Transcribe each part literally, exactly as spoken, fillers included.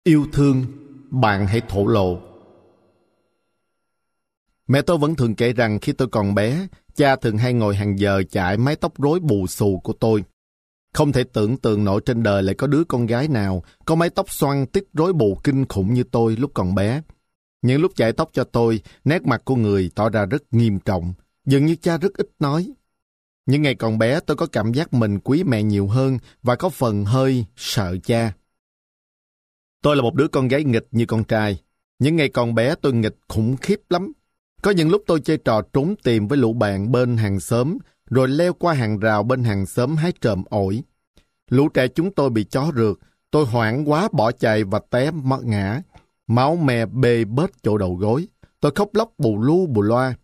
Yêu thương, bạn hãy thổ lộ. Mẹ tôi vẫn thường kể rằng khi tôi còn bé, cha thường hay ngồi hàng giờ chải mái tóc rối bù xù của tôi. Không thể tưởng tượng nổi trên đời lại có đứa con gái nào có mái tóc xoăn tít rối bù kinh khủng như tôi lúc còn bé. Những lúc chải tóc cho tôi, nét mặt của người tỏ ra rất nghiêm trọng, dường như cha rất ít nói. Những ngày còn bé, tôi có cảm giác mình quý mẹ nhiều hơn và có phần hơi sợ cha. Tôi là một đứa con gái nghịch như con trai. Những ngày còn bé tôi nghịch khủng khiếp lắm. Có những lúc tôi chơi trò trốn tìm với lũ bạn bên hàng xóm, rồi leo qua hàng rào bên hàng xóm hái trộm ổi. Lũ trẻ chúng tôi bị chó rượt, tôi hoảng quá bỏ chạy và té mất ngã. Máu me bê bết chỗ đầu gối. Tôi khóc lóc bù lu bù loa.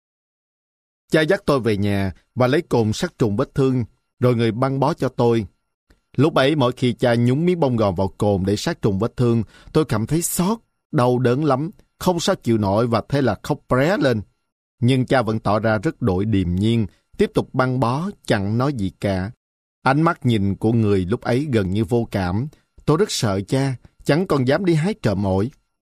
Cha dắt tôi về nhà và lấy cồn sát trùng vết thương, rồi người băng bó cho tôi. Lúc ấy mỗi khi cha nhúng miếng bông gòn vào cồn để sát trùng vết thương, tôi cảm thấy xót, đau đớn lắm, không sao chịu nổi và thế là khóc ré lên. Nhưng cha vẫn tỏ ra rất đội điềm nhiên, tiếp tục băng bó, chẳng nói gì cả. Ánh mắt nhìn của người lúc ấy gần như vô cảm. Tôi rất sợ cha, chẳng còn dám đi hái trộm ổi.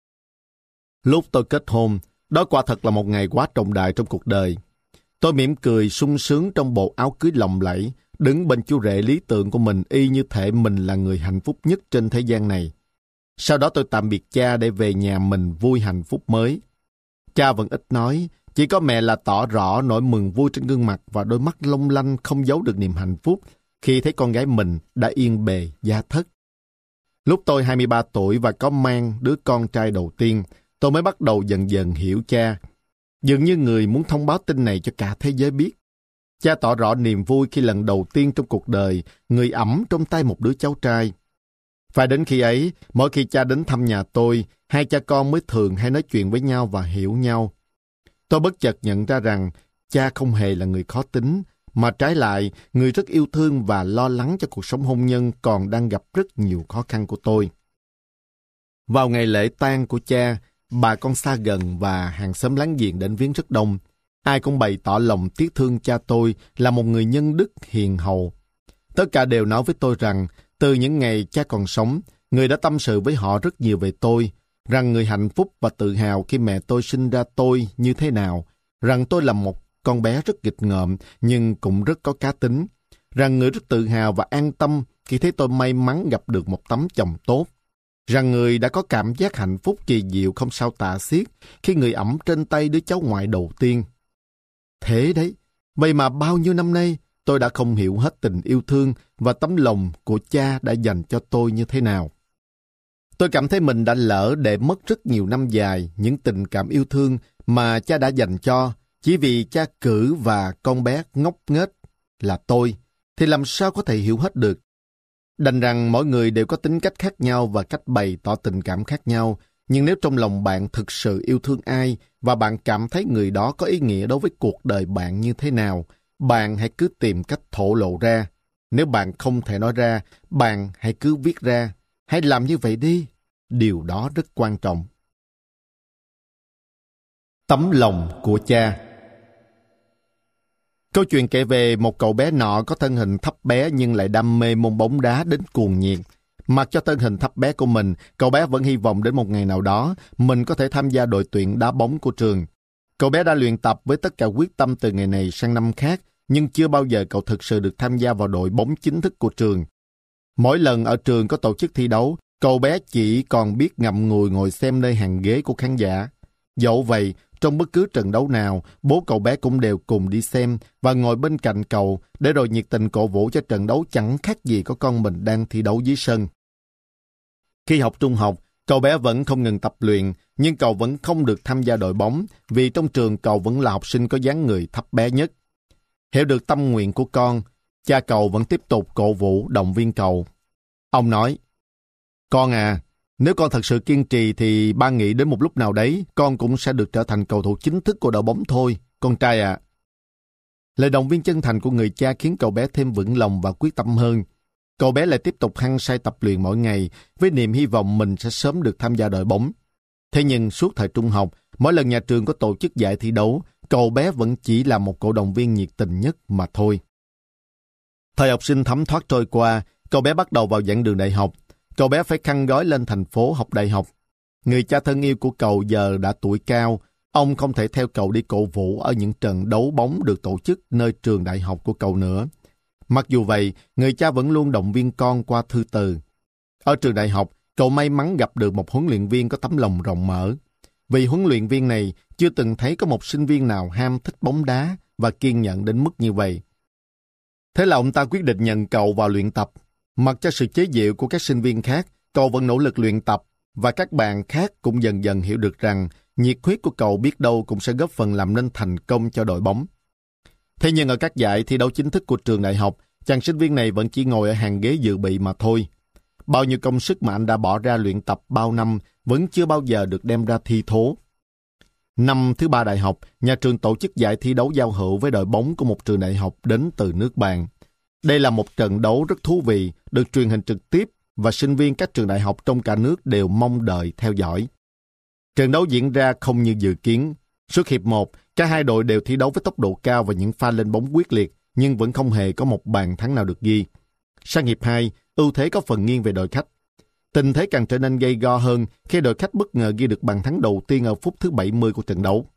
Lúc tôi kết hôn, đó quả thật là một ngày quá trọng đại trong cuộc đời. Tôi mỉm cười sung sướng trong bộ áo cưới lộng lẫy, đứng bên chú rể lý tưởng của mình y như thể mình là người hạnh phúc nhất trên thế gian này. Sau đó tôi tạm biệt cha để về nhà mình vui hạnh phúc mới. Cha vẫn ít nói, chỉ có mẹ là tỏ rõ nỗi mừng vui trên gương mặt và đôi mắt long lanh không giấu được niềm hạnh phúc khi thấy con gái mình đã yên bề gia thất. Lúc tôi hai mươi ba tuổi và có mang đứa con trai đầu tiên, tôi mới bắt đầu dần dần hiểu cha. Dường như người muốn thông báo tin này cho cả thế giới biết. Cha tỏ rõ niềm vui khi lần đầu tiên trong cuộc đời, người ẵm trong tay một đứa cháu trai. Phải đến khi ấy, mỗi khi cha đến thăm nhà tôi, hai cha con mới thường hay nói chuyện với nhau và hiểu nhau. Tôi bất chợt nhận ra rằng cha không hề là người khó tính, mà trái lại, người rất yêu thương và lo lắng cho cuộc sống hôn nhân còn đang gặp rất nhiều khó khăn của tôi. Vào ngày lễ tang của cha, bà con xa gần và hàng xóm láng giềng đến viếng rất đông. Ai cũng bày tỏ lòng tiếc thương cha tôi là một người nhân đức hiền hậu. Tất cả đều nói với tôi rằng, từ những ngày cha còn sống, người đã tâm sự với họ rất nhiều về tôi, rằng người hạnh phúc và tự hào khi mẹ tôi sinh ra tôi như thế nào, rằng tôi là một con bé rất nghịch ngợm nhưng cũng rất có cá tính, rằng người rất tự hào và an tâm khi thấy tôi may mắn gặp được một tấm chồng tốt, rằng người đã có cảm giác hạnh phúc kỳ diệu không sao tả xiết khi người ẵm trên tay đứa cháu ngoại đầu tiên. Thế đấy, vậy mà bao nhiêu năm nay tôi đã không hiểu hết tình yêu thương và tấm lòng của cha đã dành cho tôi như thế nào. Tôi cảm thấy mình đã lỡ để mất rất nhiều năm dài những tình cảm yêu thương mà cha đã dành cho, chỉ vì cha cử và con bé ngốc nghếch là tôi, thì làm sao có thể hiểu hết được. Đành rằng mỗi người đều có tính cách khác nhau và cách bày tỏ tình cảm khác nhau, nhưng nếu trong lòng bạn thực sự yêu thương ai và bạn cảm thấy người đó có ý nghĩa đối với cuộc đời bạn như thế nào, bạn hãy cứ tìm cách thổ lộ ra. Nếu bạn không thể nói ra, bạn hãy cứ viết ra. Hãy làm như vậy đi. Điều đó rất quan trọng. Tấm lòng của cha. Câu chuyện kể về một cậu bé nọ có thân hình thấp bé nhưng lại đam mê môn bóng đá đến cuồng nhiệt. Mặc cho thân hình thấp bé của mình, cậu bé vẫn hy vọng đến một ngày nào đó mình có thể tham gia đội tuyển đá bóng của trường. Cậu bé đã luyện tập với tất cả quyết tâm từ ngày này sang năm khác, nhưng chưa bao giờ cậu thực sự được tham gia vào đội bóng chính thức của trường. Mỗi lần ở trường có tổ chức thi đấu, cậu bé chỉ còn biết ngậm ngùi ngồi xem nơi hàng ghế của khán giả. Dẫu vậy, trong bất cứ trận đấu nào, bố cậu bé cũng đều cùng đi xem và ngồi bên cạnh cậu để rồi nhiệt tình cổ vũ cho trận đấu chẳng khác gì có con mình đang thi đấu dưới sân. Khi học trung học, cậu bé vẫn không ngừng tập luyện, nhưng cậu vẫn không được tham gia đội bóng vì trong trường cậu vẫn là học sinh có dáng người thấp bé nhất. Hiểu được tâm nguyện của con, cha cậu vẫn tiếp tục cổ vũ động viên cậu. Ông nói, con à, nếu con thật sự kiên trì thì ba nghĩ đến một lúc nào đấy con cũng sẽ được trở thành cầu thủ chính thức của đội bóng thôi, con trai ạ. À. Lời động viên chân thành của người cha khiến cậu bé thêm vững lòng và quyết tâm hơn. Cậu bé lại tiếp tục hăng say tập luyện mỗi ngày với niềm hy vọng mình sẽ sớm được tham gia đội bóng. Thế nhưng suốt thời trung học, mỗi lần nhà trường có tổ chức giải thi đấu, cậu bé vẫn chỉ là một cổ động viên nhiệt tình nhất mà thôi. Thời học sinh thấm thoát trôi qua, cậu bé bắt đầu vào giảng đường đại học. cậu bé phải khăn gói lên thành phố học đại học. Người cha thân yêu của cậu giờ đã tuổi cao, ông không thể theo cậu đi cổ vũ ở những trận đấu bóng được tổ chức nơi trường đại học của cậu nữa. Mặc dù vậy, người cha vẫn luôn động viên con qua thư từ. Ở trường đại học, cậu may mắn gặp được một huấn luyện viên có tấm lòng rộng mở. Vì huấn luyện viên này chưa từng thấy có một sinh viên nào ham thích bóng đá và kiên nhẫn đến mức như vậy. Thế là ông ta quyết định nhận cậu vào luyện tập. Mặc cho sự chế giễu của các sinh viên khác, cậu vẫn nỗ lực luyện tập, và các bạn khác cũng dần dần hiểu được rằng nhiệt huyết của cậu biết đâu cũng sẽ góp phần làm nên thành công cho đội bóng. Thế nhưng ở các giải thi đấu chính thức của trường đại học, chàng sinh viên này vẫn chỉ ngồi ở hàng ghế dự bị mà thôi. Bao nhiêu công sức mà anh đã bỏ ra luyện tập bao năm vẫn chưa bao giờ được đem ra thi thố. Năm thứ ba đại học, nhà trường tổ chức giải thi đấu giao hữu với đội bóng của một trường đại học đến từ nước bạn. Đây là một trận đấu rất thú vị, được truyền hình trực tiếp và sinh viên các trường đại học trong cả nước đều mong đợi theo dõi. Trận đấu diễn ra không như dự kiến. Suốt hiệp một, cả hai đội đều thi đấu với tốc độ cao và những pha lên bóng quyết liệt, nhưng vẫn không hề có một bàn thắng nào được ghi. Sang hiệp hai, ưu thế có phần nghiêng về đội khách. Tình thế càng trở nên gay go hơn khi đội khách bất ngờ ghi được bàn thắng đầu tiên ở phút thứ bảy mươi của trận đấu.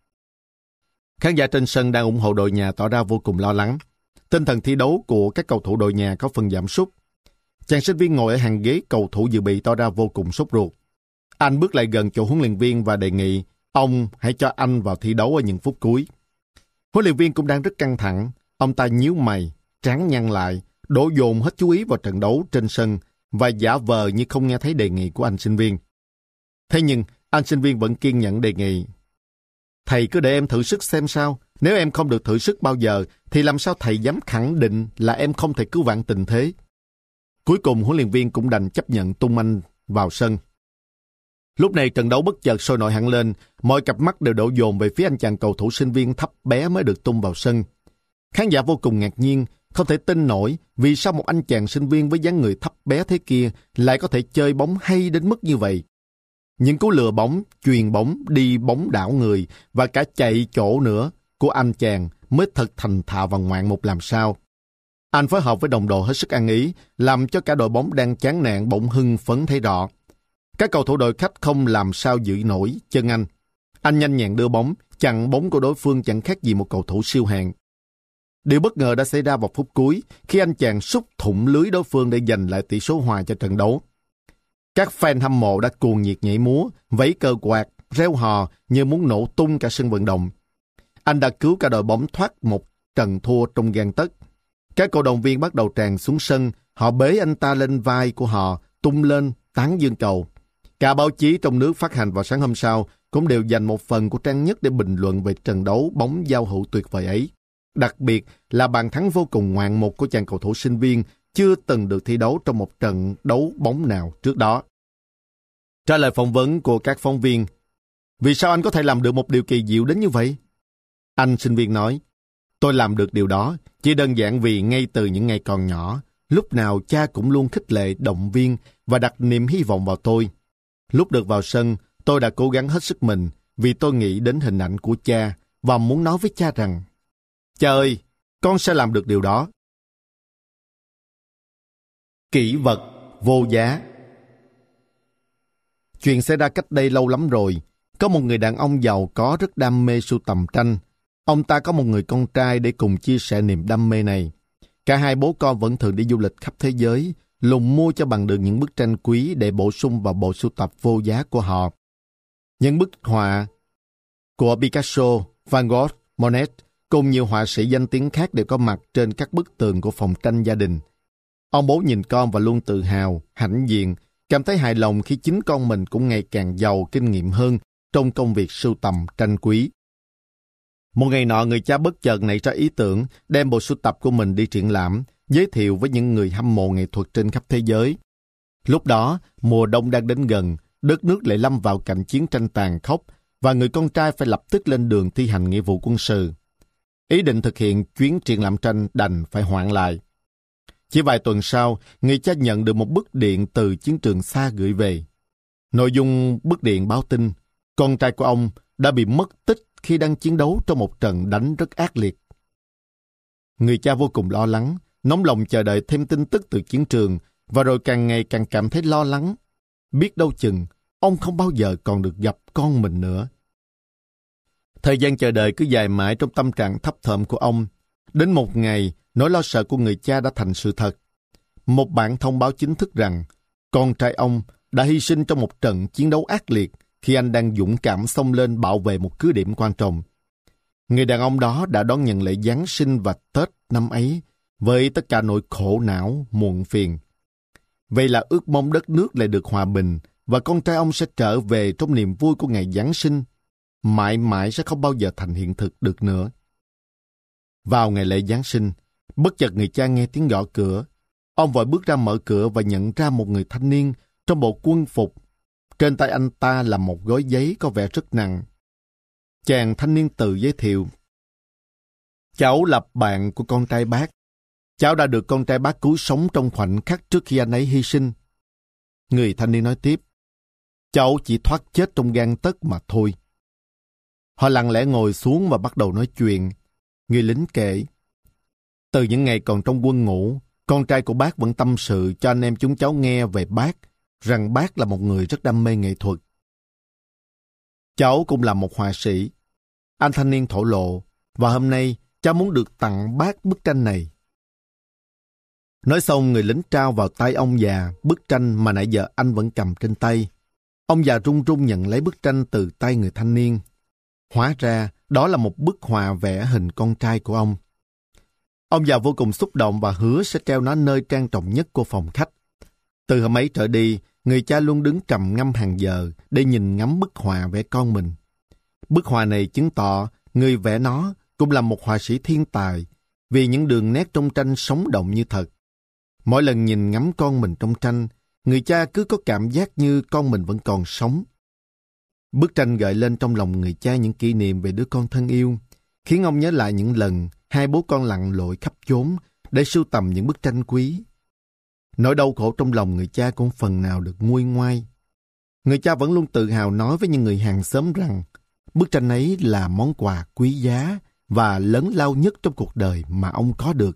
Khán giả trên sân đang ủng hộ đội nhà tỏ ra vô cùng lo lắng. Tinh thần thi đấu của các cầu thủ đội nhà có phần giảm sút. Chàng sinh viên ngồi ở hàng ghế cầu thủ dự bị tỏ ra vô cùng sốt ruột. Anh bước lại gần chỗ huấn luyện viên và đề nghị ông hãy cho anh vào thi đấu ở những phút cuối. Huấn luyện viên cũng đang rất căng thẳng. Ông ta nhíu mày, trán nhăn lại, đổ dồn hết chú ý vào trận đấu trên sân và giả vờ như không nghe thấy đề nghị của anh sinh viên. Thế nhưng, anh sinh viên vẫn kiên nhẫn đề nghị. Thầy cứ để em thử sức xem sao. Nếu em không được thử sức bao giờ, thì làm sao thầy dám khẳng định là em không thể cứu vãn tình thế? Cuối cùng, huấn luyện viên cũng đành chấp nhận tung anh vào sân. Lúc này trận đấu bất chợt sôi nổi hẳn lên, mọi cặp mắt đều đổ dồn về phía anh chàng cầu thủ sinh viên thấp bé mới được tung vào sân. Khán giả vô cùng ngạc nhiên, không thể tin nổi vì sao một anh chàng sinh viên với dáng người thấp bé thế kia lại có thể chơi bóng hay đến mức như vậy. Những cú lừa bóng, chuyền bóng, đi bóng đảo người và cả chạy chỗ nữa của anh chàng mới thật thành thạo và ngoạn mục làm sao. Anh phối hợp với đồng đội hết sức ăn ý, làm cho cả đội bóng đang chán nản bỗng hưng phấn thấy rõ. Các cầu thủ đội khách không làm sao giữ nổi chân anh. Anh nhanh nhẹn đưa bóng, chặn bóng của đối phương chẳng khác gì một cầu thủ siêu hạng. Điều bất ngờ đã xảy ra vào phút cuối khi anh chàng sút thủng lưới đối phương để giành lại tỷ số hòa cho trận đấu. Các fan hâm mộ đã cuồng nhiệt nhảy múa, vẫy cờ quạt, reo hò như muốn nổ tung cả sân vận động. Anh đã cứu cả đội bóng thoát một trận thua trong gang tấc. Các cổ động viên bắt đầu tràn xuống sân, họ bế anh ta lên vai của họ, tung lên, tán dương cầu. Cả báo chí trong nước phát hành vào sáng hôm sau cũng đều dành một phần của trang nhất để bình luận về trận đấu bóng giao hữu tuyệt vời ấy. Đặc biệt là bàn thắng vô cùng ngoạn mục của chàng cầu thủ sinh viên chưa từng được thi đấu trong một trận đấu bóng nào trước đó. Trả lời phỏng vấn của các phóng viên, vì sao anh có thể làm được một điều kỳ diệu đến như vậy? Anh sinh viên nói, tôi làm được điều đó chỉ đơn giản vì ngay từ những ngày còn nhỏ, lúc nào cha cũng luôn khích lệ, động viên và đặt niềm hy vọng vào tôi. Lúc được vào sân, tôi đã cố gắng hết sức mình vì tôi nghĩ đến hình ảnh của cha và muốn nói với cha rằng, cha ơi, con sẽ làm được điều đó. Kỷ vật vô giá. Chuyện xảy ra cách đây lâu lắm rồi. Có một người đàn ông giàu có rất đam mê sưu tầm tranh. Ông ta có một người con trai để cùng chia sẻ niềm đam mê này. Cả hai bố con vẫn thường đi du lịch khắp thế giới, lùng mua cho bằng được những bức tranh quý để bổ sung vào bộ sưu tập vô giá của họ. Những bức họa của Picasso, Van Gogh, Monet cùng nhiều họa sĩ danh tiếng khác đều có mặt trên các bức tường của phòng tranh gia đình. Ông bố nhìn con và luôn tự hào, hãnh diện, cảm thấy hài lòng khi chính con mình cũng ngày càng giàu kinh nghiệm hơn trong công việc sưu tầm tranh quý. Một ngày nọ, người cha bất chợt nảy ra ý tưởng đem bộ sưu tập của mình đi triển lãm, giới thiệu với những người hâm mộ nghệ thuật trên khắp thế giới. Lúc đó, mùa đông đang đến gần, đất nước lại lâm vào cảnh chiến tranh tàn khốc và người con trai phải lập tức lên đường thi hành nghĩa vụ quân sự. Ý định thực hiện chuyến triển lãm tranh đành phải hoãn lại. Chỉ vài tuần sau, người cha nhận được một bức điện từ chiến trường xa gửi về. Nội dung bức điện báo tin, con trai của ông đã bị mất tích khi đang chiến đấu trong một trận đánh rất ác liệt. Người cha vô cùng lo lắng, nóng lòng chờ đợi thêm tin tức từ chiến trường và rồi càng ngày càng cảm thấy lo lắng. Biết đâu chừng, ông không bao giờ còn được gặp con mình nữa. Thời gian chờ đợi cứ dài mãi trong tâm trạng thấp thỏm của ông. Đến một ngày, nỗi lo sợ của người cha đã thành sự thật. Một bản thông báo chính thức rằng con trai ông đã hy sinh trong một trận chiến đấu ác liệt khi anh đang dũng cảm xông lên bảo vệ một cứ điểm quan trọng. Người đàn ông đó đã đón nhận lễ Giáng sinh và Tết năm ấy với tất cả nỗi khổ não, muộn phiền. Vậy là ước mong đất nước lại được hòa bình và con trai ông sẽ trở về trong niềm vui của ngày Giáng sinh, mãi mãi sẽ không bao giờ thành hiện thực được nữa. Vào ngày lễ Giáng sinh, bất chợt người cha nghe tiếng gõ cửa. Ông vội bước ra mở cửa và nhận ra một người thanh niên trong bộ quân phục. Trên tay anh ta là một gói giấy có vẻ rất nặng. Chàng thanh niên tự giới thiệu: cháu là bạn của con trai bác. Cháu đã được con trai bác cứu sống trong khoảnh khắc trước khi anh ấy hy sinh. Người thanh niên nói tiếp: cháu chỉ thoát chết trong gang tấc mà thôi. Họ lặng lẽ ngồi xuống và bắt đầu nói chuyện. Người lính kể: từ những ngày còn trong quân ngũ, con trai của bác vẫn tâm sự cho anh em chúng cháu nghe về bác, rằng bác là một người rất đam mê nghệ thuật. Cháu cũng là một họa sĩ. Anh thanh niên thổ lộ, và hôm nay cháu muốn được tặng bác bức tranh này. Nói xong, người lính trao vào tay ông già bức tranh mà nãy giờ anh vẫn cầm trên tay. Ông già run run nhận lấy bức tranh từ tay người thanh niên. Hóa ra, đó là một bức họa vẽ hình con trai của ông. Ông già vô cùng xúc động và hứa sẽ treo nó nơi trang trọng nhất của phòng khách. Từ hôm ấy trở đi, người cha luôn đứng trầm ngâm hàng giờ để nhìn ngắm bức họa vẽ con mình. Bức họa này chứng tỏ người vẽ nó cũng là một họa sĩ thiên tài, vì những đường nét trong tranh sống động như thật. Mỗi lần nhìn ngắm con mình trong tranh, người cha cứ có cảm giác như con mình vẫn còn sống. Bức tranh gợi lên trong lòng người cha những kỷ niệm về đứa con thân yêu, khiến ông nhớ lại những lần hai bố con lặn lội khắp chốn để sưu tầm những bức tranh quý. Nỗi đau khổ trong lòng người cha cũng phần nào được nguôi ngoai. Người cha vẫn luôn tự hào nói với những người hàng xóm rằng bức tranh ấy là món quà quý giá và lớn lao nhất trong cuộc đời mà ông có được.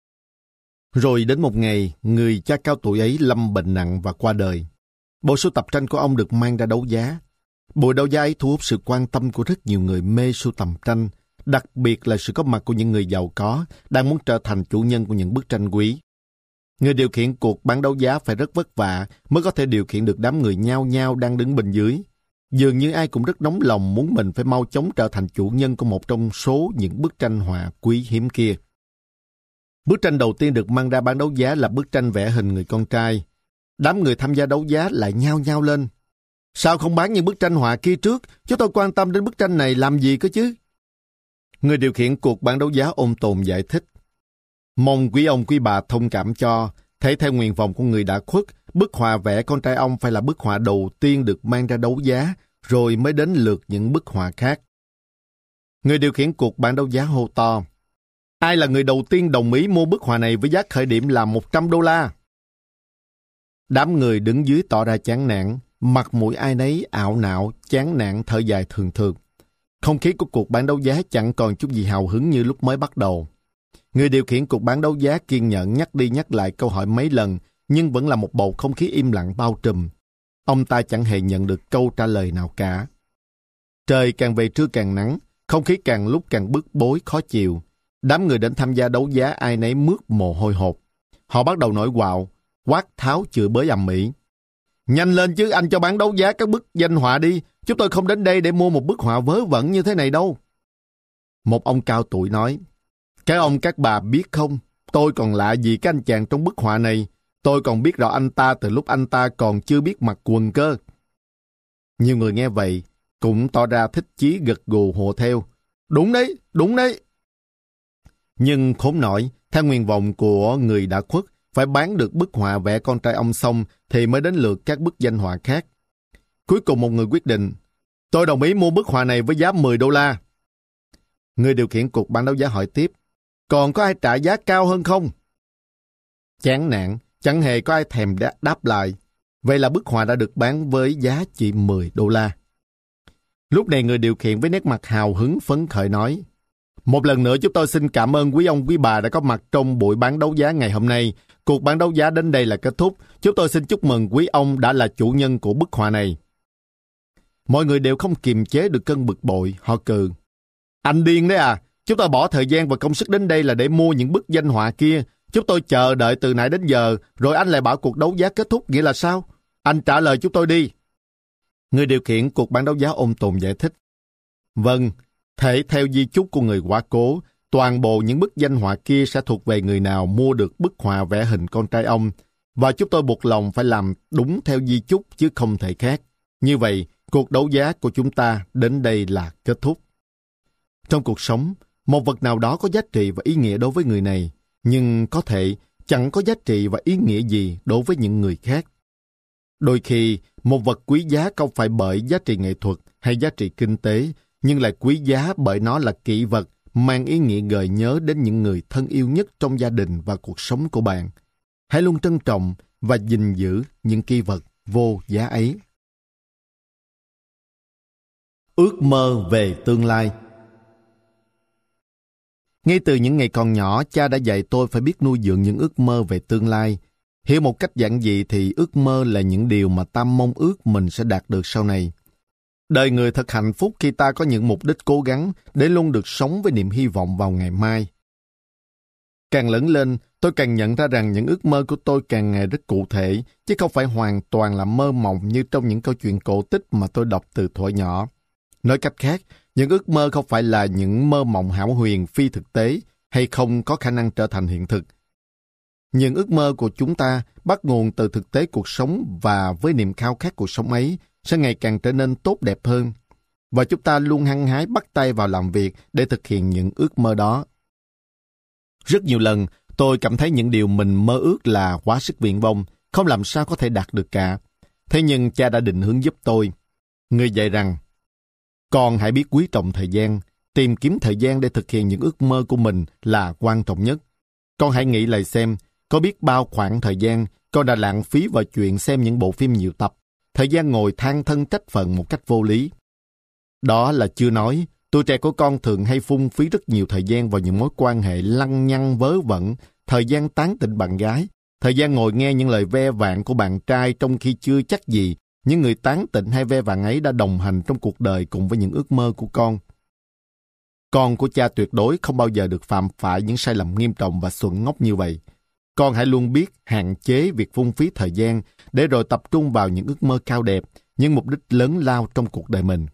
Rồi đến một ngày, người cha cao tuổi ấy lâm bệnh nặng và qua đời. Bộ sưu tập tranh của ông được mang ra đấu giá. Buổi đấu giá ấy thu hút sự quan tâm của rất nhiều người mê sưu tầm tranh, đặc biệt là sự có mặt của những người giàu có đang muốn trở thành chủ nhân của những bức tranh quý. Người điều khiển cuộc bán đấu giá phải rất vất vả mới có thể điều khiển được đám người nhao nhao đang đứng bên dưới. Dường như ai cũng rất nóng lòng muốn mình phải mau chóng trở thành chủ nhân của một trong số những bức tranh họa quý hiếm kia. Bức tranh đầu tiên được mang ra bán đấu giá là bức tranh vẽ hình người con trai. Đám người tham gia đấu giá lại nhao nhao lên: sao không bán những bức tranh họa kia trước? Chúng tôi quan tâm đến bức tranh này làm gì cơ chứ? Người điều khiển cuộc bán đấu giá ôn tồn giải thích: mong quý ông quý bà thông cảm cho, thể theo nguyện vọng của người đã khuất, bức họa vẽ con trai ông phải là bức họa đầu tiên được mang ra đấu giá, rồi mới đến lượt những bức họa khác. Người điều khiển cuộc bán đấu giá hô to: ai là người đầu tiên đồng ý mua bức họa này với giá khởi điểm là một trăm đô la? Đám người đứng dưới tỏ ra chán nản, mặt mũi ai nấy ảo não, chán nản thở dài thường thường. Không khí của cuộc bán đấu giá chẳng còn chút gì hào hứng như lúc mới bắt đầu. Người điều khiển cuộc bán đấu giá kiên nhẫn nhắc đi nhắc lại câu hỏi mấy lần, nhưng vẫn là một bầu không khí im lặng bao trùm. Ông ta chẳng hề nhận được câu trả lời nào cả. Trời càng về trưa càng nắng, không khí càng lúc càng bức bối khó chịu. Đám người đến tham gia đấu giá ai nấy mướt mồ hôi hột. Họ bắt đầu nổi quạo, quát tháo chửi bới ầm ĩ. Nhanh lên chứ, anh cho bán đấu giá các bức danh họa đi. Chúng tôi không đến đây để mua một bức họa vớ vẩn như thế này đâu. Một ông cao tuổi nói: các ông các bà biết không, tôi còn lạ gì cái anh chàng trong bức họa này. Tôi còn biết rõ anh ta từ lúc anh ta còn chưa biết mặc quần cơ. Nhiều người nghe vậy cũng tỏ ra thích chí gật gù hộ theo. Đúng đấy, đúng đấy. Nhưng khốn nổi, theo nguyện vọng của người đã khuất, phải bán được bức họa vẽ con trai ông xong thì mới đến lượt các bức danh họa khác. Cuối cùng một người quyết định: tôi đồng ý mua bức họa này với giá mười đô la. Người điều khiển cuộc bán đấu giá hỏi tiếp: còn có ai trả giá cao hơn không? Chán nản, chẳng hề có ai thèm đáp, đáp lại. Vậy là bức họa đã được bán với giá chỉ mười đô la. Lúc này người điều khiển với nét mặt hào hứng phấn khởi nói: một lần nữa chúng tôi xin cảm ơn quý ông quý bà đã có mặt trong buổi bán đấu giá ngày hôm nay. Cuộc bán đấu giá đến đây là kết thúc. Chúng tôi xin chúc mừng quý ông đã là chủ nhân của bức họa này. Mọi người đều không kiềm chế được cơn bực bội, họ cười. Anh điên đấy à? Chúng tôi bỏ thời gian và công sức đến đây là để mua những bức danh họa kia. Chúng tôi chờ đợi từ nãy đến giờ, rồi anh lại bảo cuộc đấu giá kết thúc, nghĩa là sao? Anh trả lời chúng tôi đi. Người điều khiển cuộc bán đấu giá ôn tồn giải thích. Vâng, thể theo di chúc của người quá cố, toàn bộ những bức danh họa kia sẽ thuộc về người nào mua được bức họa vẽ hình con trai ông, và chúng tôi buộc lòng phải làm đúng theo di chúc chứ không thể khác. Như vậy, cuộc đấu giá của chúng ta đến đây là kết thúc. Trong cuộc sống, một vật nào đó có giá trị và ý nghĩa đối với người này, nhưng có thể chẳng có giá trị và ý nghĩa gì đối với những người khác. Đôi khi, một vật quý giá không phải bởi giá trị nghệ thuật hay giá trị kinh tế, nhưng lại quý giá bởi nó là kỷ vật mang ý nghĩa gợi nhớ đến những người thân yêu nhất trong gia đình và cuộc sống của bạn. Hãy luôn trân trọng và gìn giữ những kỷ vật vô giá ấy. Ước mơ về tương lai. Ngay từ những ngày còn nhỏ, cha đã dạy tôi phải biết nuôi dưỡng những ước mơ về tương lai. Hiểu một cách giản dị thì ước mơ là những điều mà ta mong ước mình sẽ đạt được sau này. Đời người thật hạnh phúc khi ta có những mục đích cố gắng để luôn được sống với niềm hy vọng vào ngày mai. Càng lớn lên, tôi càng nhận ra rằng những ước mơ của tôi càng ngày rất cụ thể, chứ không phải hoàn toàn là mơ mộng như trong những câu chuyện cổ tích mà tôi đọc từ thuở nhỏ. Nói cách khác, những ước mơ không phải là những mơ mộng hão huyền phi thực tế hay không có khả năng trở thành hiện thực. Những ước mơ của chúng ta bắt nguồn từ thực tế cuộc sống, và với niềm khao khát cuộc sống ấy sẽ ngày càng trở nên tốt đẹp hơn. Và chúng ta luôn hăng hái bắt tay vào làm việc để thực hiện những ước mơ đó. Rất nhiều lần, tôi cảm thấy những điều mình mơ ước là quá sức viển vông, không làm sao có thể đạt được cả. Thế nhưng cha đã định hướng giúp tôi. Người dạy rằng, con hãy biết quý trọng thời gian, tìm kiếm thời gian để thực hiện những ước mơ của mình là quan trọng nhất. Con hãy nghĩ lại xem, có biết bao khoảng thời gian con đã lãng phí vào chuyện xem những bộ phim nhiều tập, thời gian ngồi than thân trách phận một cách vô lý. Đó là chưa nói, tuổi trẻ của con thường hay phung phí rất nhiều thời gian vào những mối quan hệ lăng nhăng vớ vẩn, thời gian tán tỉnh bạn gái, thời gian ngồi nghe những lời ve vãn của bạn trai trong khi chưa chắc gì những người tán tỉnh hay ve vãn ấy đã đồng hành trong cuộc đời cùng với những ước mơ của con. Con của cha tuyệt đối không bao giờ được phạm phải những sai lầm nghiêm trọng và xuẩn ngốc như vậy. Con hãy luôn biết hạn chế việc phung phí thời gian để rồi tập trung vào những ước mơ cao đẹp, những mục đích lớn lao trong cuộc đời mình.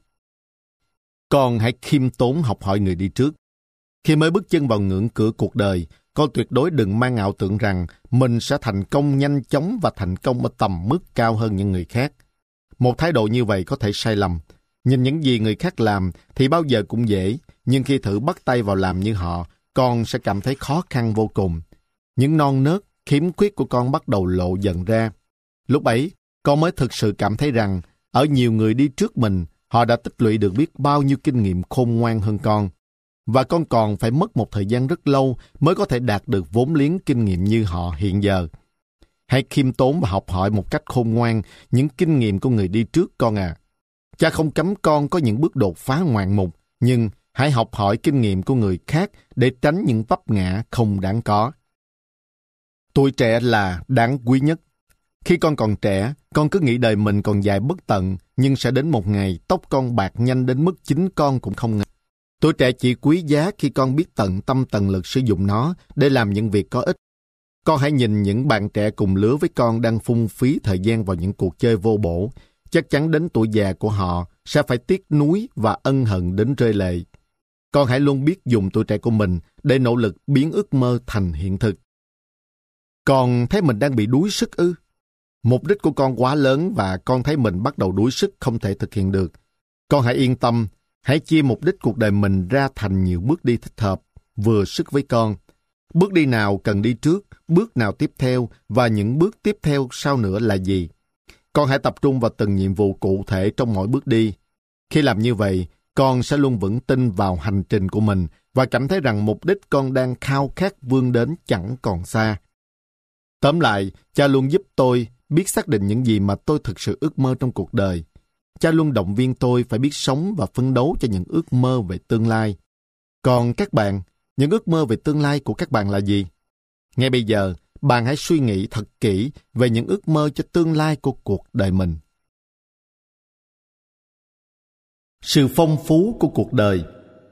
Con hãy khiêm tốn học hỏi người đi trước. Khi mới bước chân vào ngưỡng cửa cuộc đời, con tuyệt đối đừng mang ảo tưởng rằng mình sẽ thành công nhanh chóng và thành công ở tầm mức cao hơn những người khác. Một thái độ như vậy có thể sai lầm. Nhìn những gì người khác làm thì bao giờ cũng dễ, nhưng khi thử bắt tay vào làm như họ, con sẽ cảm thấy khó khăn vô cùng. Những non nớt, khiếm khuyết của con bắt đầu lộ dần ra. Lúc ấy, con mới thực sự cảm thấy rằng, ở nhiều người đi trước mình, họ đã tích lũy được biết bao nhiêu kinh nghiệm khôn ngoan hơn con. Và con còn phải mất một thời gian rất lâu mới có thể đạt được vốn liếng kinh nghiệm như họ hiện giờ. Hãy khiêm tốn và học hỏi một cách khôn ngoan những kinh nghiệm của người đi trước con à. Cha không cấm con có những bước đột phá ngoạn mục, nhưng hãy học hỏi kinh nghiệm của người khác để tránh những vấp ngã không đáng có. Tuổi trẻ là đáng quý nhất. Khi con còn trẻ, con cứ nghĩ đời mình còn dài bất tận, nhưng sẽ đến một ngày tóc con bạc nhanh đến mức chính con cũng không ngờ. Tuổi trẻ chỉ quý giá khi con biết tận tâm tận lực sử dụng nó để làm những việc có ích. Con hãy nhìn những bạn trẻ cùng lứa với con đang phung phí thời gian vào những cuộc chơi vô bổ. Chắc chắn đến tuổi già của họ sẽ phải tiếc nuối và ân hận đến rơi lệ. Con hãy luôn biết dùng tuổi trẻ của mình để nỗ lực biến ước mơ thành hiện thực. Con thấy mình đang bị đuối sức ư? Mục đích của con quá lớn và con thấy mình bắt đầu đuối sức không thể thực hiện được. Con hãy yên tâm, hãy chia mục đích cuộc đời mình ra thành nhiều bước đi thích hợp, vừa sức với con. Bước đi nào cần đi trước, bước nào tiếp theo và những bước tiếp theo sau nữa là gì? Con hãy tập trung vào từng nhiệm vụ cụ thể trong mỗi bước đi. Khi làm như vậy, con sẽ luôn vững tin vào hành trình của mình và cảm thấy rằng mục đích con đang khao khát vươn đến chẳng còn xa. Tóm lại, cha luôn giúp tôi biết xác định những gì mà tôi thực sự ước mơ trong cuộc đời. Cha luôn động viên tôi phải biết sống và phấn đấu cho những ước mơ về tương lai. Còn các bạn, những ước mơ về tương lai của các bạn là gì? Ngay bây giờ, bạn hãy suy nghĩ thật kỹ về những ước mơ cho tương lai của cuộc đời mình. Sự phong phú của cuộc đời.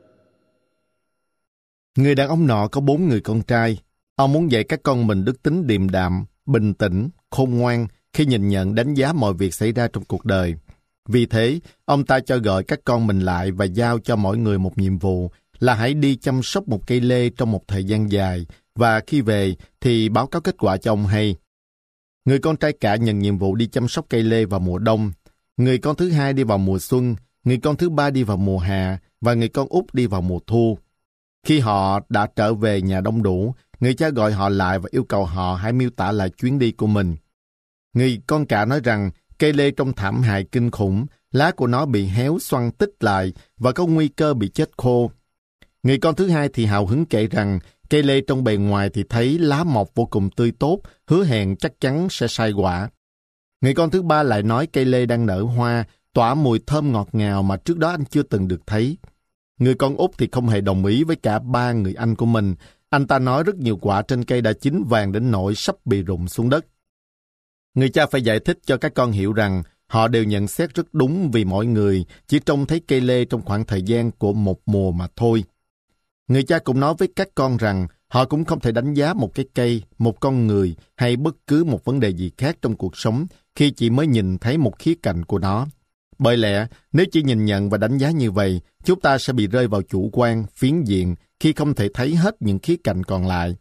Người đàn ông nọ có bốn người con trai. Ông muốn dạy các con mình đức tính điềm đạm, bình tĩnh, khôn ngoan khi nhìn nhận đánh giá mọi việc xảy ra trong cuộc đời. Vì thế, ông ta cho gọi các con mình lại và giao cho mỗi người một nhiệm vụ là hãy đi chăm sóc một cây lê trong một thời gian dài, và khi về thì báo cáo kết quả cho ông hay. Người con trai cả nhận nhiệm vụ đi chăm sóc cây lê vào mùa đông, người con thứ hai đi vào mùa xuân, người con thứ ba đi vào mùa hạ, và người con út đi vào mùa thu. Khi họ đã trở về nhà đông đủ, người cha gọi họ lại và yêu cầu họ hãy miêu tả lại chuyến đi của mình. Người con cả nói rằng cây lê trông thảm hại kinh khủng, lá của nó bị héo xoăn tích lại và có nguy cơ bị chết khô. Người con thứ hai thì hào hứng kể rằng cây lê trong bề ngoài thì thấy lá mọc vô cùng tươi tốt, hứa hẹn chắc chắn sẽ sai quả. Người con thứ ba lại nói cây lê đang nở hoa, tỏa mùi thơm ngọt ngào mà trước đó anh chưa từng được thấy. Người con út thì không hề đồng ý với cả ba người anh của mình. Anh ta nói rất nhiều quả trên cây đã chín vàng đến nỗi sắp bị rụng xuống đất. Người cha phải giải thích cho các con hiểu rằng họ đều nhận xét rất đúng vì mỗi người chỉ trông thấy cây lê trong khoảng thời gian của một mùa mà thôi. Người cha cũng nói với các con rằng họ cũng không thể đánh giá một cái cây, một con người hay bất cứ một vấn đề gì khác trong cuộc sống khi chỉ mới nhìn thấy một khía cạnh của nó. Bởi lẽ, nếu chỉ nhìn nhận và đánh giá như vậy, chúng ta sẽ bị rơi vào chủ quan, phiến diện khi không thể thấy hết những khía cạnh còn lại.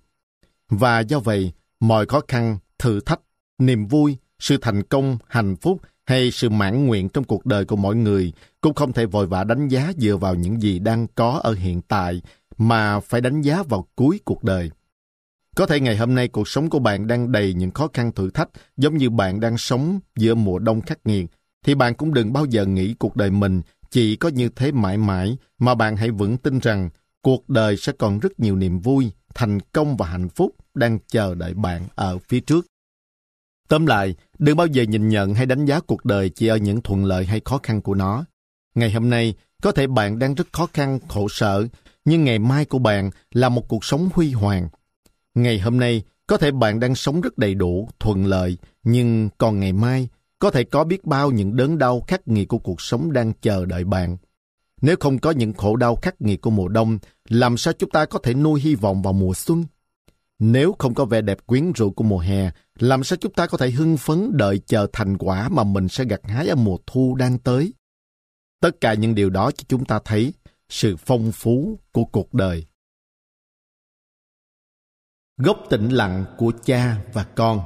Và do vậy, mọi khó khăn, thử thách, niềm vui, sự thành công, hạnh phúc hay sự mãn nguyện trong cuộc đời của mỗi người cũng không thể vội vã đánh giá dựa vào những gì đang có ở hiện tại, mà phải đánh giá vào cuối cuộc đời. Có thể ngày hôm nay cuộc sống của bạn đang đầy những khó khăn thử thách, giống như bạn đang sống giữa mùa đông khắc nghiệt, thì bạn cũng đừng bao giờ nghĩ cuộc đời mình chỉ có như thế mãi mãi, mà bạn hãy vững tin rằng cuộc đời sẽ còn rất nhiều niềm vui, thành công và hạnh phúc đang chờ đợi bạn ở phía trước. Tóm lại, đừng bao giờ nhìn nhận hay đánh giá cuộc đời chỉ ở những thuận lợi hay khó khăn của nó. Ngày hôm nay, có thể bạn đang rất khó khăn, khổ sở, nhưng ngày mai của bạn là một cuộc sống huy hoàng. Ngày hôm nay, có thể bạn đang sống rất đầy đủ, thuận lợi, nhưng còn ngày mai, có thể có biết bao những đớn đau khắc nghiệt của cuộc sống đang chờ đợi bạn. Nếu không có những khổ đau khắc nghiệt của mùa đông, làm sao chúng ta có thể nuôi hy vọng vào mùa xuân? Nếu không có vẻ đẹp quyến rũ của mùa hè, làm sao chúng ta có thể hưng phấn đợi chờ thành quả mà mình sẽ gặt hái ở mùa thu đang tới? Tất cả những điều đó cho chúng ta thấy sự phong phú của cuộc đời. Góc tĩnh lặng của cha và con.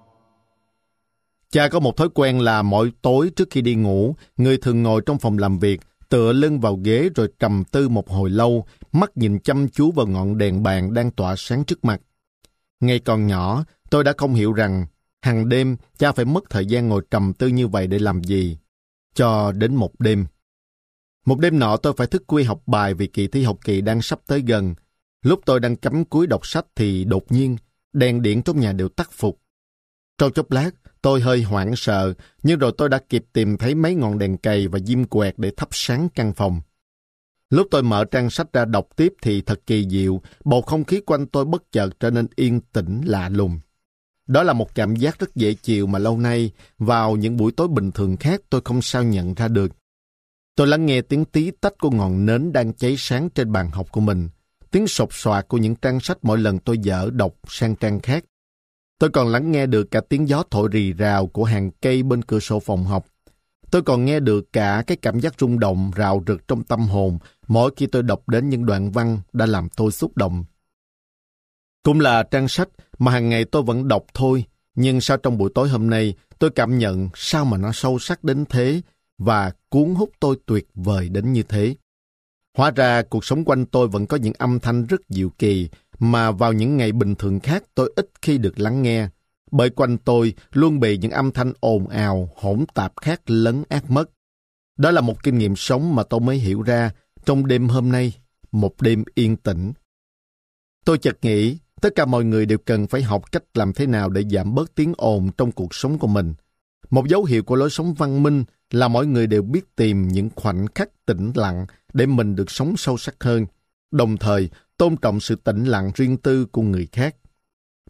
Cha có một thói quen là mỗi tối trước khi đi ngủ, người thường ngồi trong phòng làm việc, tựa lưng vào ghế rồi trầm tư một hồi lâu, mắt nhìn chăm chú vào ngọn đèn bàn đang tỏa sáng trước mặt. Ngày còn nhỏ, tôi đã không hiểu rằng hàng đêm cha phải mất thời gian ngồi trầm tư như vậy để làm gì. Cho đến một đêm. Một đêm nọ tôi phải thức khuya học bài vì kỳ thi học kỳ đang sắp tới gần. Lúc tôi đang cắm cúi đọc sách thì đột nhiên, đèn điện trong nhà đều tắt phục. Trong chốc lát, tôi hơi hoảng sợ, nhưng rồi tôi đã kịp tìm thấy mấy ngọn đèn cầy và diêm quẹt để thắp sáng căn phòng. Lúc tôi mở trang sách ra đọc tiếp thì thật kỳ diệu, bầu không khí quanh tôi bất chợt trở nên yên tĩnh lạ lùng. Đó là một cảm giác rất dễ chịu mà lâu nay, vào những buổi tối bình thường khác tôi không sao nhận ra được. Tôi lắng nghe tiếng tí tách của ngọn nến đang cháy sáng trên bàn học của mình, tiếng sột soạt của những trang sách mỗi lần tôi dở đọc sang trang khác. Tôi còn lắng nghe được cả tiếng gió thổi rì rào của hàng cây bên cửa sổ phòng học. Tôi còn nghe được cả cái cảm giác rung động rào rực trong tâm hồn mỗi khi tôi đọc đến những đoạn văn đã làm tôi xúc động. Cũng là trang sách mà hàng ngày tôi vẫn đọc thôi, nhưng sao trong buổi tối hôm nay tôi cảm nhận sao mà nó sâu sắc đến thế và cuốn hút tôi tuyệt vời đến như thế. Hóa ra cuộc sống quanh tôi vẫn có những âm thanh rất diệu kỳ mà vào những ngày bình thường khác tôi ít khi được lắng nghe, bởi quanh tôi luôn bị những âm thanh ồn ào, hỗn tạp khác lấn át mất. Đó là một kinh nghiệm sống mà tôi mới hiểu ra trong đêm hôm nay, một đêm yên tĩnh. Tôi chợt nghĩ, tất cả mọi người đều cần phải học cách làm thế nào để giảm bớt tiếng ồn trong cuộc sống của mình. Một dấu hiệu của lối sống văn minh là mỗi người đều biết tìm những khoảnh khắc tĩnh lặng để mình được sống sâu sắc hơn, đồng thời tôn trọng sự tĩnh lặng riêng tư của người khác.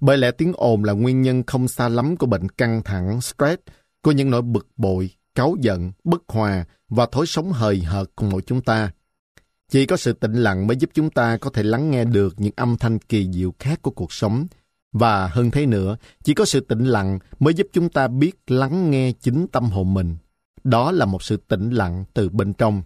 Bởi lẽ tiếng ồn là nguyên nhân không xa lắm của bệnh căng thẳng, stress, của những nỗi bực bội, cáu giận, bất hòa và thói sống hời hợt của mỗi chúng ta. Chỉ có sự tĩnh lặng mới giúp chúng ta có thể lắng nghe được những âm thanh kỳ diệu khác của cuộc sống. Và hơn thế nữa, chỉ có sự tĩnh lặng mới giúp chúng ta biết lắng nghe chính tâm hồn mình. Đó là một sự tĩnh lặng từ bên trong.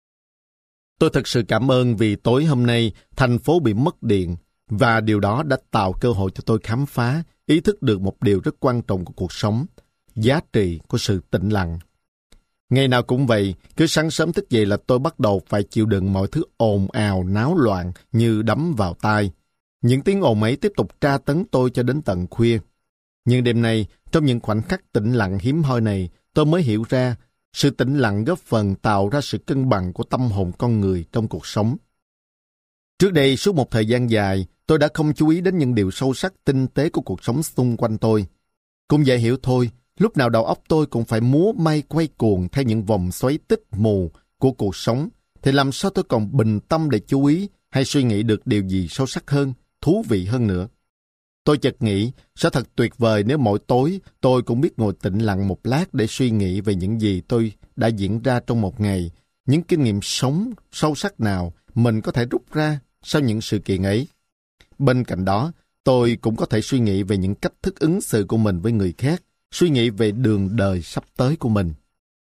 Tôi thật sự cảm ơn vì tối hôm nay thành phố bị mất điện, và điều đó đã tạo cơ hội cho tôi khám phá, ý thức được một điều rất quan trọng của cuộc sống, giá trị của sự tĩnh lặng. Ngày nào cũng vậy, cứ sáng sớm thức dậy là tôi bắt đầu phải chịu đựng mọi thứ ồn ào, náo loạn như đấm vào tai. Những tiếng ồn ấy tiếp tục tra tấn tôi cho đến tận khuya. Nhưng đêm nay, trong những khoảnh khắc tĩnh lặng hiếm hoi này, tôi mới hiểu ra sự tĩnh lặng góp phần tạo ra sự cân bằng của tâm hồn con người trong cuộc sống. Trước đây, suốt một thời gian dài, tôi đã không chú ý đến những điều sâu sắc tinh tế của cuộc sống xung quanh tôi. Cũng dễ hiểu thôi, lúc nào đầu óc tôi cũng phải múa may quay cuồng theo những vòng xoáy tích mù của cuộc sống, thì làm sao tôi còn bình tâm để chú ý hay suy nghĩ được điều gì sâu sắc hơn, thú vị hơn nữa. Tôi chợt nghĩ, sẽ thật tuyệt vời nếu mỗi tối tôi cũng biết ngồi tĩnh lặng một lát để suy nghĩ về những gì tôi đã diễn ra trong một ngày, những kinh nghiệm sống sâu sắc nào mình có thể rút ra sau những sự kiện ấy. Bên cạnh đó, tôi cũng có thể suy nghĩ về những cách thức ứng xử của mình với người khác, suy nghĩ về đường đời sắp tới của mình.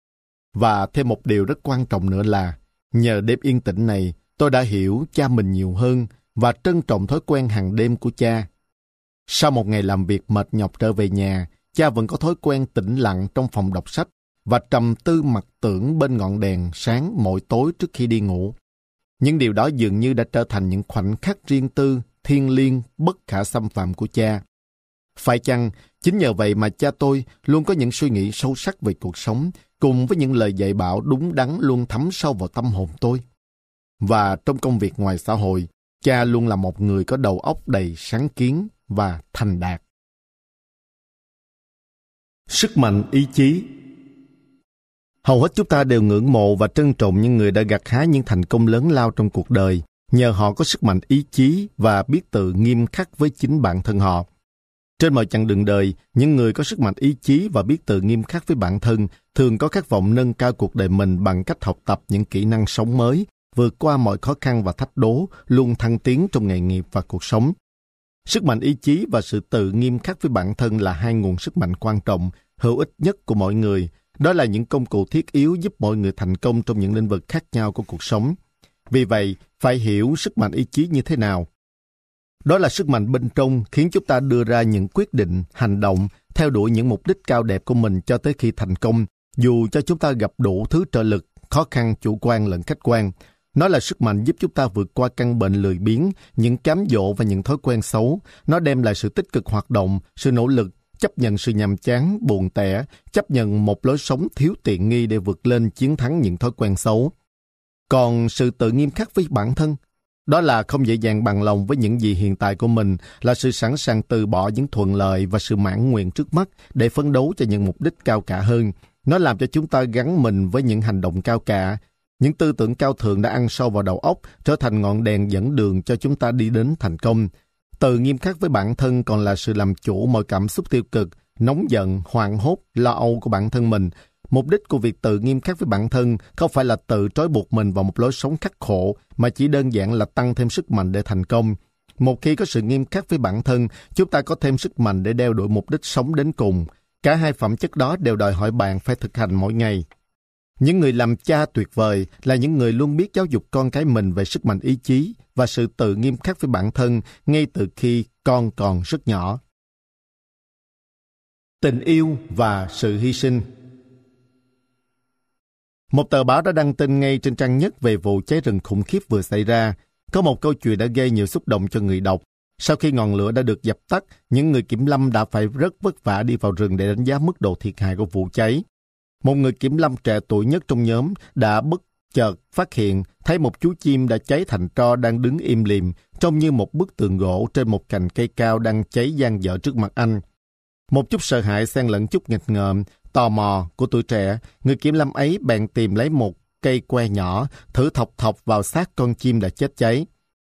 Và thêm một điều rất quan trọng nữa là, nhờ đêm yên tĩnh này, tôi đã hiểu cha mình nhiều hơn và trân trọng thói quen hàng đêm của cha. Sau một ngày làm việc mệt nhọc trở về nhà, cha vẫn có thói quen tĩnh lặng trong phòng đọc sách và trầm tư mặc tưởng bên ngọn đèn sáng mỗi tối trước khi đi ngủ. Những điều đó dường như đã trở thành những khoảnh khắc riêng tư, thiêng liêng, bất khả xâm phạm của cha. Phải chăng, chính nhờ vậy mà cha tôi luôn có những suy nghĩ sâu sắc về cuộc sống, cùng với những lời dạy bảo đúng đắn luôn thấm sâu vào tâm hồn tôi. Và trong công việc ngoài xã hội, cha luôn là một người có đầu óc đầy sáng kiến và thành đạt. Sức mạnh ý chí. Hầu hết chúng ta đều ngưỡng mộ và trân trọng những người đã gặt hái những thành công lớn lao trong cuộc đời, nhờ họ có sức mạnh ý chí và biết tự nghiêm khắc với chính bản thân họ. Trên mọi chặng đường đời, những người có sức mạnh ý chí và biết tự nghiêm khắc với bản thân thường có khát vọng nâng cao cuộc đời mình bằng cách học tập những kỹ năng sống mới, vượt qua mọi khó khăn và thách đố, luôn thăng tiến trong nghề nghiệp và cuộc sống. Sức mạnh ý chí và sự tự nghiêm khắc với bản thân là hai nguồn sức mạnh quan trọng, hữu ích nhất của mọi người. Đó là những công cụ thiết yếu giúp mọi người thành công trong những lĩnh vực khác nhau của cuộc sống. Vì vậy, phải hiểu sức mạnh ý chí như thế nào. Đó là sức mạnh bên trong khiến chúng ta đưa ra những quyết định, hành động, theo đuổi những mục đích cao đẹp của mình cho tới khi thành công, dù cho chúng ta gặp đủ thứ trợ lực, khó khăn chủ quan lẫn khách quan. Nó là sức mạnh giúp chúng ta vượt qua căn bệnh lười biếng, những cám dỗ và những thói quen xấu. Nó đem lại sự tích cực hoạt động, sự nỗ lực, chấp nhận sự nhàm chán, buồn tẻ, chấp nhận một lối sống thiếu tiện nghi để vượt lên chiến thắng những thói quen xấu. Còn sự tự nghiêm khắc với bản thân, đó là không dễ dàng bằng lòng với những gì hiện tại của mình, là sự sẵn sàng từ bỏ những thuận lợi và sự mãn nguyện trước mắt để phấn đấu cho những mục đích cao cả hơn. Nó làm cho chúng ta gắn mình với những hành động cao cả. Những tư tưởng cao thượng đã ăn sâu vào đầu óc, trở thành ngọn đèn dẫn đường cho chúng ta đi đến thành công. Tự nghiêm khắc với bản thân còn là sự làm chủ mọi cảm xúc tiêu cực, nóng giận, hoảng hốt, lo âu của bản thân mình. Mục đích của việc tự nghiêm khắc với bản thân không phải là tự trói buộc mình vào một lối sống khắc khổ, mà chỉ đơn giản là tăng thêm sức mạnh để thành công. Một khi có sự nghiêm khắc với bản thân, chúng ta có thêm sức mạnh để đeo đuổi mục đích sống đến cùng. Cả hai phẩm chất đó đều đòi hỏi bạn phải thực hành mỗi ngày. Những người làm cha tuyệt vời là những người luôn biết giáo dục con cái mình về sức mạnh ý chí và sự tự nghiêm khắc với bản thân ngay từ khi con còn rất nhỏ. Tình yêu và sự hy sinh. Một tờ báo đã đăng tin ngay trên trang nhất về vụ cháy rừng khủng khiếp vừa xảy ra. Có một câu chuyện đã gây nhiều xúc động cho người đọc. Sau khi ngọn lửa đã được dập tắt, những người kiểm lâm đã phải rất vất vả đi vào rừng để đánh giá mức độ thiệt hại của vụ cháy. Một người kiểm lâm trẻ tuổi nhất trong nhóm đã bất chợt phát hiện thấy một chú chim đã cháy thành tro đang đứng im lìm, trông như một bức tượng gỗ trên một cành cây cao đang cháy dang dở trước mặt anh. Một chút sợ hãi xen lẫn chút nghịch ngợm, tò mò của tuổi trẻ, người kiểm lâm ấy bèn tìm lấy một cây que nhỏ, thử thọc thọc vào xác con chim đã chết cháy.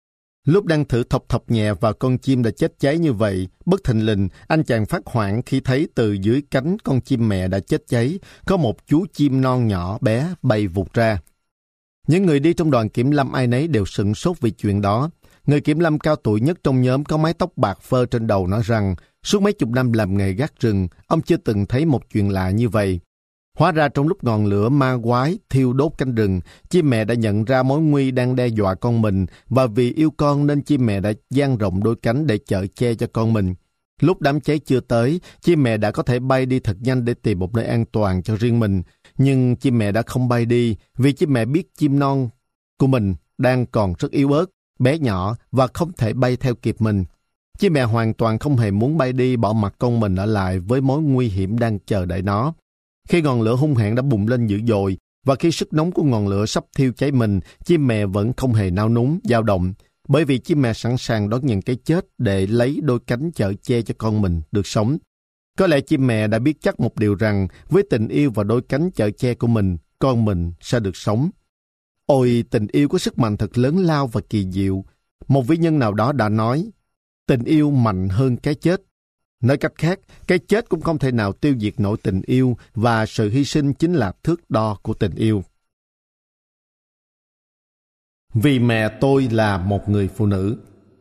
Lúc đang thử thọc thọc nhẹ vào con chim đã chết cháy như vậy, bất thình lình, anh chàng phát hoảng khi thấy từ dưới cánh con chim mẹ đã chết cháy, có một chú chim non nhỏ bé bay vụt ra. Những người đi trong đoàn kiểm lâm ai nấy đều sửng sốt vì chuyện đó. Người kiểm lâm cao tuổi nhất trong nhóm có mái tóc bạc phơ trên đầu nói rằng, suốt mấy chục năm làm nghề gác rừng, ông chưa từng thấy một chuyện lạ như vậy. Hóa ra trong lúc ngọn lửa ma quái thiêu đốt cánh rừng, chim mẹ đã nhận ra mối nguy đang đe dọa con mình, và vì yêu con nên chim mẹ đã dang rộng đôi cánh để chở che cho con mình. Lúc đám cháy chưa tới, chim mẹ đã có thể bay đi thật nhanh để tìm một nơi an toàn cho riêng mình. Nhưng chim mẹ đã không bay đi, vì chim mẹ biết chim non của mình đang còn rất yếu ớt, bé nhỏ và không thể bay theo kịp mình. Chim mẹ hoàn toàn không hề muốn bay đi, bỏ mặc con mình ở lại với mối nguy hiểm đang chờ đợi nó. Khi ngọn lửa hung hãn đã bùng lên dữ dội, và khi sức nóng của ngọn lửa sắp thiêu cháy mình, chim mẹ vẫn không hề nao núng, dao động, bởi vì chim mẹ sẵn sàng đón nhận cái chết để lấy đôi cánh chở che cho con mình được sống. Có lẽ chim mẹ đã biết chắc một điều rằng, với tình yêu và đôi cánh chở che của mình, con mình sẽ được sống. Ôi, tình yêu có sức mạnh thật lớn lao và kỳ diệu. Một vĩ nhân nào đó đã nói, tình yêu mạnh hơn cái chết. Nói cách khác, cái chết cũng không thể nào tiêu diệt nổi tình yêu, và sự hy sinh chính là thước đo của tình yêu. Vì mẹ tôi là một người phụ nữ.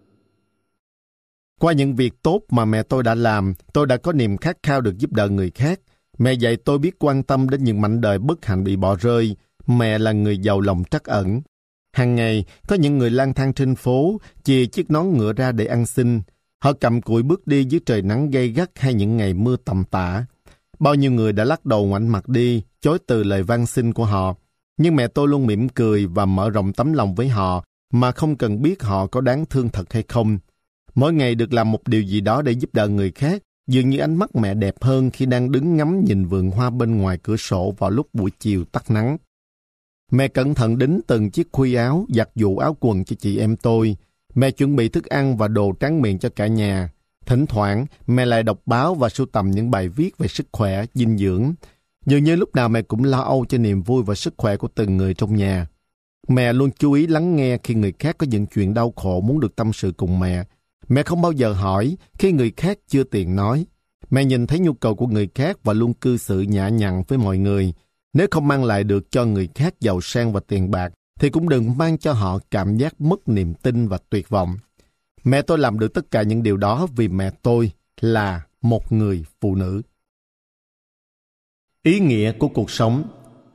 Qua những việc tốt mà mẹ tôi đã làm, tôi đã có niềm khát khao được giúp đỡ người khác. Mẹ dạy tôi biết quan tâm đến những mảnh đời bất hạnh bị bỏ rơi. Mẹ là người giàu lòng trắc ẩn. Hàng ngày, có những người lang thang trên phố, chìa chiếc nón ngựa ra để ăn xin. Họ cầm cụi bước đi dưới trời nắng gay gắt hay những ngày mưa tầm tã. Bao nhiêu người đã lắc đầu ngoảnh mặt đi, chối từ lời van xin của họ. Nhưng mẹ tôi luôn mỉm cười và mở rộng tấm lòng với họ, mà không cần biết họ có đáng thương thật hay không. Mỗi ngày được làm một điều gì đó để giúp đỡ người khác, dường như ánh mắt mẹ đẹp hơn khi đang đứng ngắm nhìn vườn hoa bên ngoài cửa sổ vào lúc buổi chiều tắt nắng. Mẹ cẩn thận đính từng chiếc khuy áo, giặt giũ áo quần cho chị em tôi. Mẹ chuẩn bị thức ăn và đồ tráng miệng cho cả nhà. Thỉnh thoảng, mẹ lại đọc báo và sưu tầm những bài viết về sức khỏe, dinh dưỡng. Dường như lúc nào mẹ cũng lo âu cho niềm vui và sức khỏe của từng người trong nhà. Mẹ luôn chú ý lắng nghe khi người khác có những chuyện đau khổ muốn được tâm sự cùng mẹ. Mẹ không bao giờ hỏi khi người khác chưa tiện nói. Mẹ nhìn thấy nhu cầu của người khác và luôn cư xử nhã nhặn với mọi người. Nếu không mang lại được cho người khác giàu sang và tiền bạc, thì cũng đừng mang cho họ cảm giác mất niềm tin và tuyệt vọng. Mẹ tôi làm được tất cả những điều đó vì mẹ tôi là một người phụ nữ. Ý nghĩa của cuộc sống.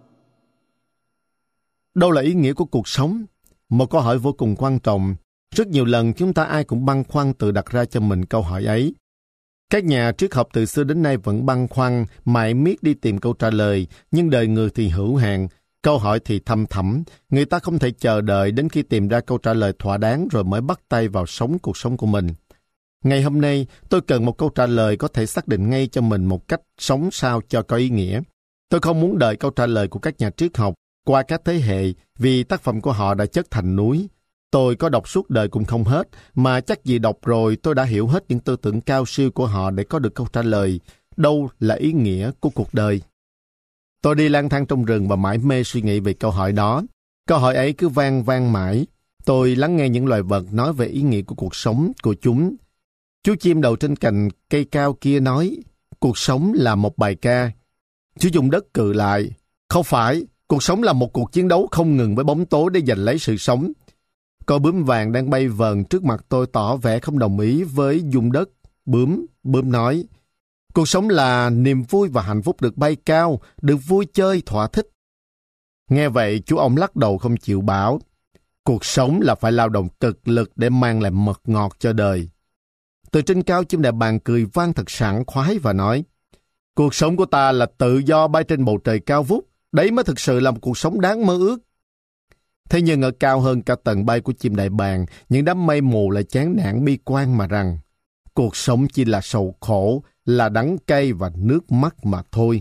Đâu là ý nghĩa của cuộc sống? Một câu hỏi vô cùng quan trọng. Rất nhiều lần chúng ta ai cũng băn khoăn tự đặt ra cho mình câu hỏi ấy. Các nhà triết học từ xưa đến nay vẫn băn khoăn, mải miết đi tìm câu trả lời, nhưng đời người thì hữu hạn, câu hỏi thì thâm thẳm. Người ta không thể chờ đợi đến khi tìm ra câu trả lời thỏa đáng rồi mới bắt tay vào sống cuộc sống của mình. Ngày hôm nay, tôi cần một câu trả lời có thể xác định ngay cho mình một cách sống sao cho có ý nghĩa. Tôi không muốn đợi câu trả lời của các nhà triết học qua các thế hệ, vì tác phẩm của họ đã chất thành núi. Tôi có đọc suốt đời cũng không hết, mà chắc gì đọc rồi tôi đã hiểu hết những tư tưởng cao siêu của họ để có được câu trả lời. Đâu là ý nghĩa của cuộc đời? Tôi đi lang thang trong rừng và mải mê suy nghĩ về câu hỏi đó. Câu hỏi ấy cứ vang vang mãi. Tôi lắng nghe những loài vật nói về ý nghĩa của cuộc sống của chúng. Chú chim đầu trên cành cây cao kia nói, cuộc sống là một bài ca. Chú Dung Đất cự lại, không phải, cuộc sống là một cuộc chiến đấu không ngừng với bóng tối để giành lấy sự sống. Con bướm vàng đang bay vờn trước mặt tôi tỏ vẻ không đồng ý với Dung Đất. Bướm, bướm nói, cuộc sống là niềm vui và hạnh phúc được bay cao, được vui chơi thỏa thích. Nghe vậy, chú ông lắc đầu không chịu bảo, cuộc sống là phải lao động cực lực để mang lại mật ngọt cho đời. Từ trên cao, chim đại bàng cười vang thật sảng khoái và nói, cuộc sống của ta là tự do bay trên bầu trời cao vút, đấy mới thực sự là một cuộc sống đáng mơ ước. Thế nhưng ở cao hơn cả tầng bay của chim đại bàng, những đám mây mù lại chán nản bi quan mà rằng, cuộc sống chỉ là sầu khổ, là đắng cay và nước mắt mà thôi.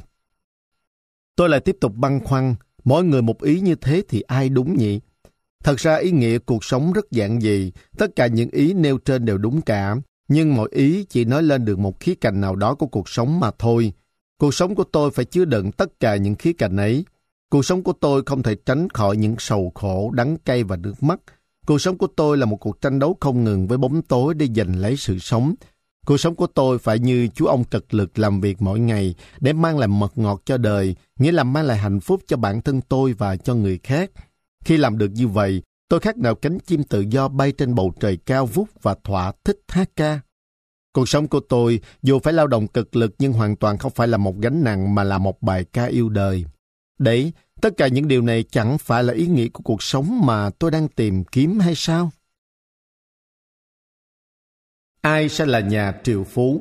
Tôi lại tiếp tục băn khoăn, mỗi người một ý như thế thì ai đúng nhỉ? Thật ra ý nghĩa cuộc sống rất giản dị, tất cả những ý nêu trên đều đúng cả, nhưng mỗi ý chỉ nói lên được một khía cạnh nào đó của cuộc sống mà thôi. Cuộc sống của tôi phải chứa đựng tất cả những khía cạnh ấy. Cuộc sống của tôi không thể tránh khỏi những sầu khổ, đắng cay và nước mắt. Cuộc sống của tôi là một cuộc tranh đấu không ngừng với bóng tối để giành lấy sự sống. Cuộc sống của tôi phải như chú ông cực lực làm việc mỗi ngày để mang lại mật ngọt cho đời, nghĩa là mang lại hạnh phúc cho bản thân tôi và cho người khác. Khi làm được như vậy, tôi khác nào cánh chim tự do bay trên bầu trời cao vút và thỏa thích hát ca. Cuộc sống của tôi, dù phải lao động cực lực nhưng hoàn toàn không phải là một gánh nặng mà là một bài ca yêu đời. Đấy, tất cả những điều này chẳng phải là ý nghĩa của cuộc sống mà tôi đang tìm kiếm hay sao? Ai sẽ là nhà triệu phú?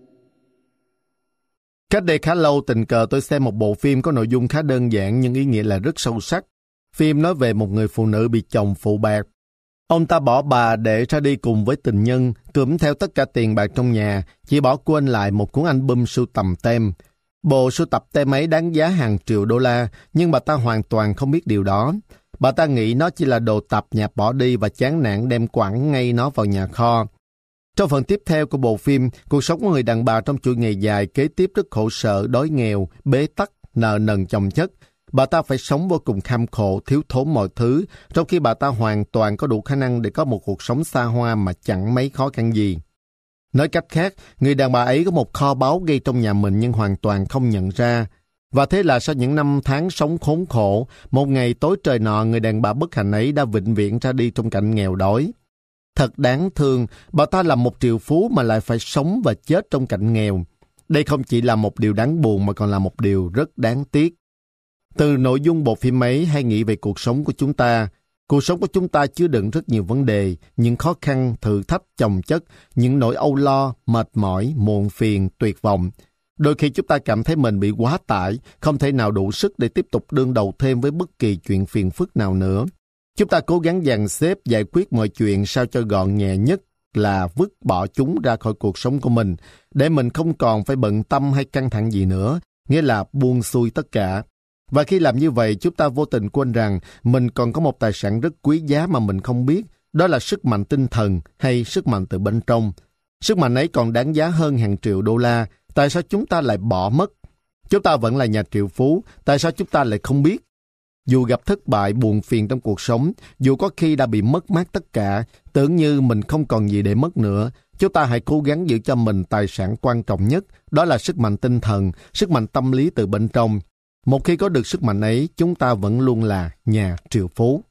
Cách đây khá lâu tình cờ tôi xem một bộ phim có nội dung khá đơn giản nhưng ý nghĩa là rất sâu sắc. Phim nói về một người phụ nữ bị chồng phụ bạc. Ông ta bỏ bà để ra đi cùng với tình nhân, cưỡng theo tất cả tiền bạc trong nhà, chỉ bỏ quên lại một cuốn album sưu tầm tem. Bộ sưu tập tem ấy đáng giá hàng triệu đô la, nhưng bà ta hoàn toàn không biết điều đó. Bà ta nghĩ nó chỉ là đồ tạp nhạp bỏ đi và chán nản đem quẳng ngay nó vào nhà kho. Trong phần tiếp theo của bộ phim, cuộc sống của người đàn bà trong chuỗi ngày dài kế tiếp rất khổ sở, đói nghèo, bế tắc, nợ nần chồng chất. Bà ta phải sống vô cùng kham khổ, thiếu thốn mọi thứ, trong khi bà ta hoàn toàn có đủ khả năng để có một cuộc sống xa hoa mà chẳng mấy khó khăn gì. Nói cách khác, người đàn bà ấy có một kho báu ngay trong nhà mình nhưng hoàn toàn không nhận ra. Và thế là sau những năm tháng sống khốn khổ, một ngày tối trời nọ người đàn bà bất hạnh ấy đã vĩnh viễn ra đi trong cảnh nghèo đói. Thật đáng thương, bà ta là một triệu phú mà lại phải sống và chết trong cảnh nghèo. Đây không chỉ là một điều đáng buồn mà còn là một điều rất đáng tiếc. Từ nội dung bộ phim ấy hãy nghĩ về cuộc sống của chúng ta. Cuộc sống của chúng ta chứa đựng rất nhiều vấn đề, những khó khăn, thử thách, chồng chất, những nỗi âu lo, mệt mỏi, muộn phiền, tuyệt vọng. Đôi khi chúng ta cảm thấy mình bị quá tải, không thể nào đủ sức để tiếp tục đương đầu thêm với bất kỳ chuyện phiền phức nào nữa. Chúng ta cố gắng dàn xếp giải quyết mọi chuyện sao cho gọn nhẹ nhất là vứt bỏ chúng ra khỏi cuộc sống của mình, để mình không còn phải bận tâm hay căng thẳng gì nữa, nghĩa là buông xuôi tất cả. Và khi làm như vậy, chúng ta vô tình quên rằng mình còn có một tài sản rất quý giá mà mình không biết, đó là sức mạnh tinh thần hay sức mạnh từ bên trong. Sức mạnh ấy còn đáng giá hơn hàng triệu đô la, tại sao chúng ta lại bỏ mất? Chúng ta vẫn là nhà triệu phú, tại sao chúng ta lại không biết? Dù gặp thất bại, buồn phiền trong cuộc sống, dù có khi đã bị mất mát tất cả, tưởng như mình không còn gì để mất nữa, chúng ta hãy cố gắng giữ cho mình tài sản quan trọng nhất, đó là sức mạnh tinh thần, sức mạnh tâm lý từ bên trong. Một khi có được sức mạnh ấy, chúng ta vẫn luôn là nhà triệu phú.